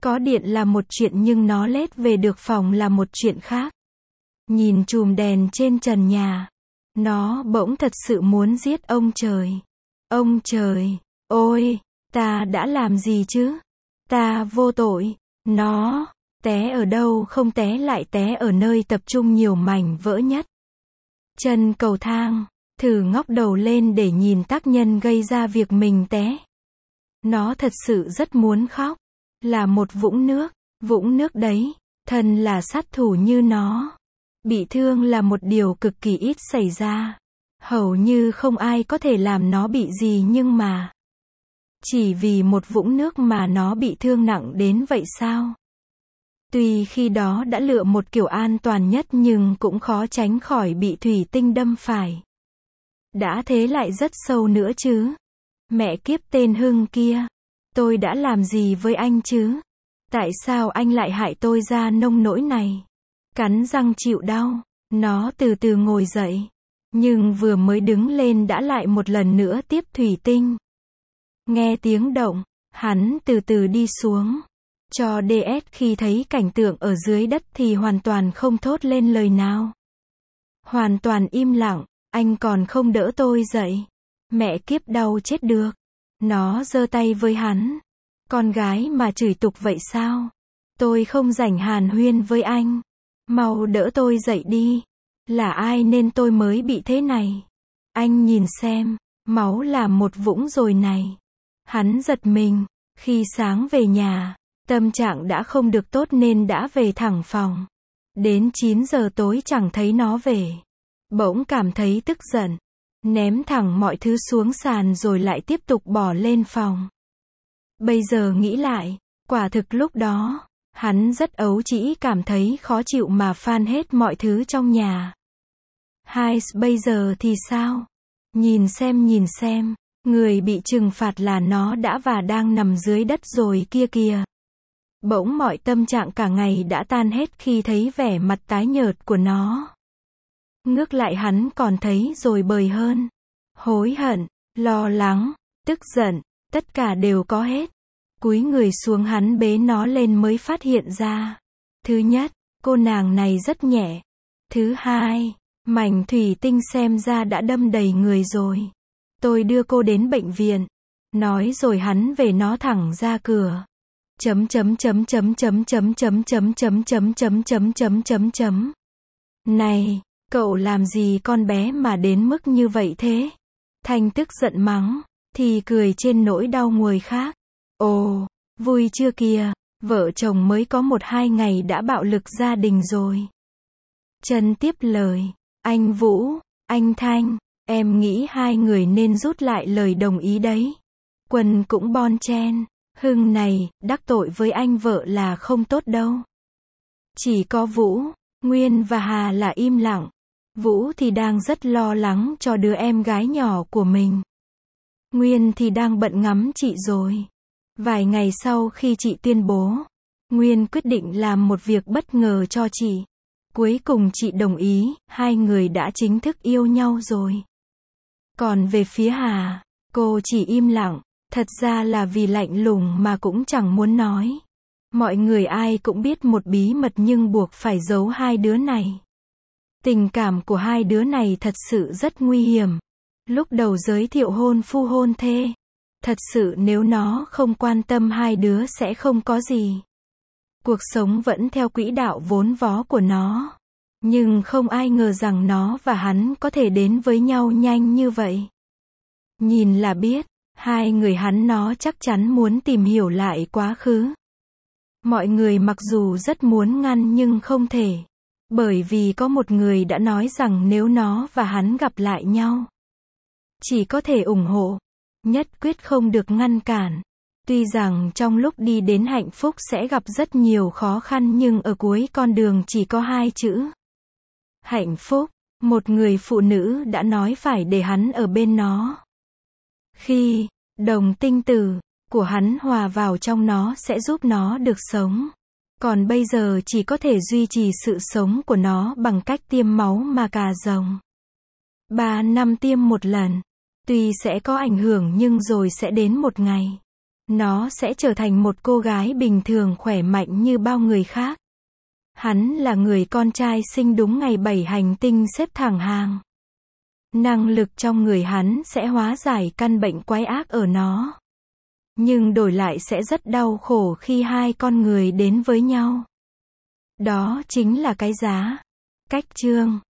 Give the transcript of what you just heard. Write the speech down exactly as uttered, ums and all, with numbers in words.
Có điện là một chuyện nhưng nó lết về được phòng là một chuyện khác. Nhìn chùm đèn trên trần nhà, nó bỗng thật sự muốn giết ông trời. Ông trời, ôi, ta đã làm gì chứ? Ta vô tội. Nó té ở đâu không té lại té ở nơi tập trung nhiều mảnh vỡ nhất. Chân cầu thang, thử ngóc đầu lên để nhìn tác nhân gây ra việc mình té. Nó thật sự rất muốn khóc. Là một vũng nước, vũng nước đấy, thân là sát thủ như nó. Bị thương là một điều cực kỳ ít xảy ra. Hầu như không ai có thể làm nó bị gì nhưng mà. Chỉ vì một vũng nước mà nó bị thương nặng đến vậy sao? Tuy khi đó đã lựa một kiểu an toàn nhất nhưng cũng khó tránh khỏi bị thủy tinh đâm phải. Đã thế lại rất sâu nữa chứ. Mẹ kiếp tên Hưng kia. Tôi đã làm gì với anh chứ? Tại sao anh lại hại tôi ra nông nỗi này? Cắn răng chịu đau, nó từ từ ngồi dậy. Nhưng vừa mới đứng lên đã lại một lần nữa tiếp thủy tinh. Nghe tiếng động, hắn từ từ đi xuống. Cho đê ét khi thấy cảnh tượng ở dưới đất thì hoàn toàn không thốt lên lời nào. Hoàn toàn im lặng, anh còn không đỡ tôi dậy. Mẹ kiếp đau chết được. Nó giơ tay với hắn. Con gái mà chửi tục vậy sao? Tôi không rảnh hàn huyên với anh. Mau đỡ tôi dậy đi. Là ai nên tôi mới bị thế này? Anh nhìn xem, máu là một vũng rồi này. Hắn giật mình. Khi sáng về nhà, tâm trạng đã không được tốt nên đã về thẳng phòng. Đến chín giờ tối chẳng thấy nó về. Bỗng cảm thấy tức giận. Ném thẳng mọi thứ xuống sàn rồi lại tiếp tục bỏ lên phòng. Bây giờ nghĩ lại, quả thực lúc đó, hắn rất ấu trĩ cảm thấy khó chịu mà phan hết mọi thứ trong nhà. Hai, bây giờ thì sao? Nhìn xem nhìn xem, người bị trừng phạt là nó đã và đang nằm dưới đất rồi kia kìa. Bỗng mọi tâm trạng cả ngày đã tan hết khi thấy vẻ mặt tái nhợt của nó. Ngước lại hắn còn thấy rồi bời hơn. Hối hận, lo lắng, tức giận, tất cả đều có hết. Cúi người xuống hắn bế nó lên mới phát hiện ra. Thứ nhất, cô nàng này rất nhẹ. Thứ hai, mảnh thủy tinh xem ra đã đâm đầy người rồi. Tôi đưa cô đến bệnh viện. Nói rồi hắn về nó thẳng ra cửa. Chấm chấm chấm chấm chấm chấm chấm chấm chấm chấm chấm chấm chấm chấm chấm. Này, cậu làm gì con bé mà đến mức như vậy thế? Thanh tức giận mắng, thì cười trên nỗi đau người khác. Ồ, vui chưa kìa, vợ chồng mới có một hai ngày đã bạo lực gia đình rồi. Trân tiếp lời, anh Vũ, anh Thanh, em nghĩ hai người nên rút lại lời đồng ý đấy. Quân cũng bon chen, Hưng này, đắc tội với anh vợ là không tốt đâu. Chỉ có Vũ, Nguyên và Hà là im lặng. Vũ thì đang rất lo lắng cho đứa em gái nhỏ của mình. Nguyên thì đang bận ngắm chị rồi. Vài ngày sau khi chị tuyên bố, Nguyên quyết định làm một việc bất ngờ cho chị. Cuối cùng chị đồng ý, hai người đã chính thức yêu nhau rồi. Còn về phía Hà, cô chỉ im lặng, thật ra là vì lạnh lùng mà cũng chẳng muốn nói. Mọi người ai cũng biết một bí mật nhưng buộc phải giấu hai đứa này. Tình cảm của hai đứa này thật sự rất nguy hiểm. Lúc đầu giới thiệu hôn phu hôn thê. Thật sự nếu nó không quan tâm hai đứa sẽ không có gì. Cuộc sống vẫn theo quỹ đạo vốn vó của nó. Nhưng không ai ngờ rằng nó và hắn có thể đến với nhau nhanh như vậy. Nhìn là biết, hai người hắn nó chắc chắn muốn tìm hiểu lại quá khứ. Mọi người mặc dù rất muốn ngăn nhưng không thể. Bởi vì có một người đã nói rằng nếu nó và hắn gặp lại nhau, chỉ có thể ủng hộ, nhất quyết không được ngăn cản. Tuy rằng trong lúc đi đến hạnh phúc sẽ gặp rất nhiều khó khăn nhưng ở cuối con đường chỉ có hai chữ. Hạnh phúc, một người phụ nữ đã nói phải để hắn ở bên nó. Khi đồng tinh tử của hắn hòa vào trong nó sẽ giúp nó được sống. Còn bây giờ chỉ có thể duy trì sự sống của nó bằng cách tiêm máu mà cà rồng. Ba năm tiêm một lần. Tuy sẽ có ảnh hưởng nhưng rồi sẽ đến một ngày. Nó sẽ trở thành một cô gái bình thường khỏe mạnh như bao người khác. Hắn là người con trai sinh đúng ngày bảy hành tinh xếp thẳng hàng. Năng lực trong người hắn sẽ hóa giải căn bệnh quái ác ở nó. Nhưng đổi lại sẽ rất đau khổ khi hai con người đến với nhau. Đó chính là cái giá. Cách chương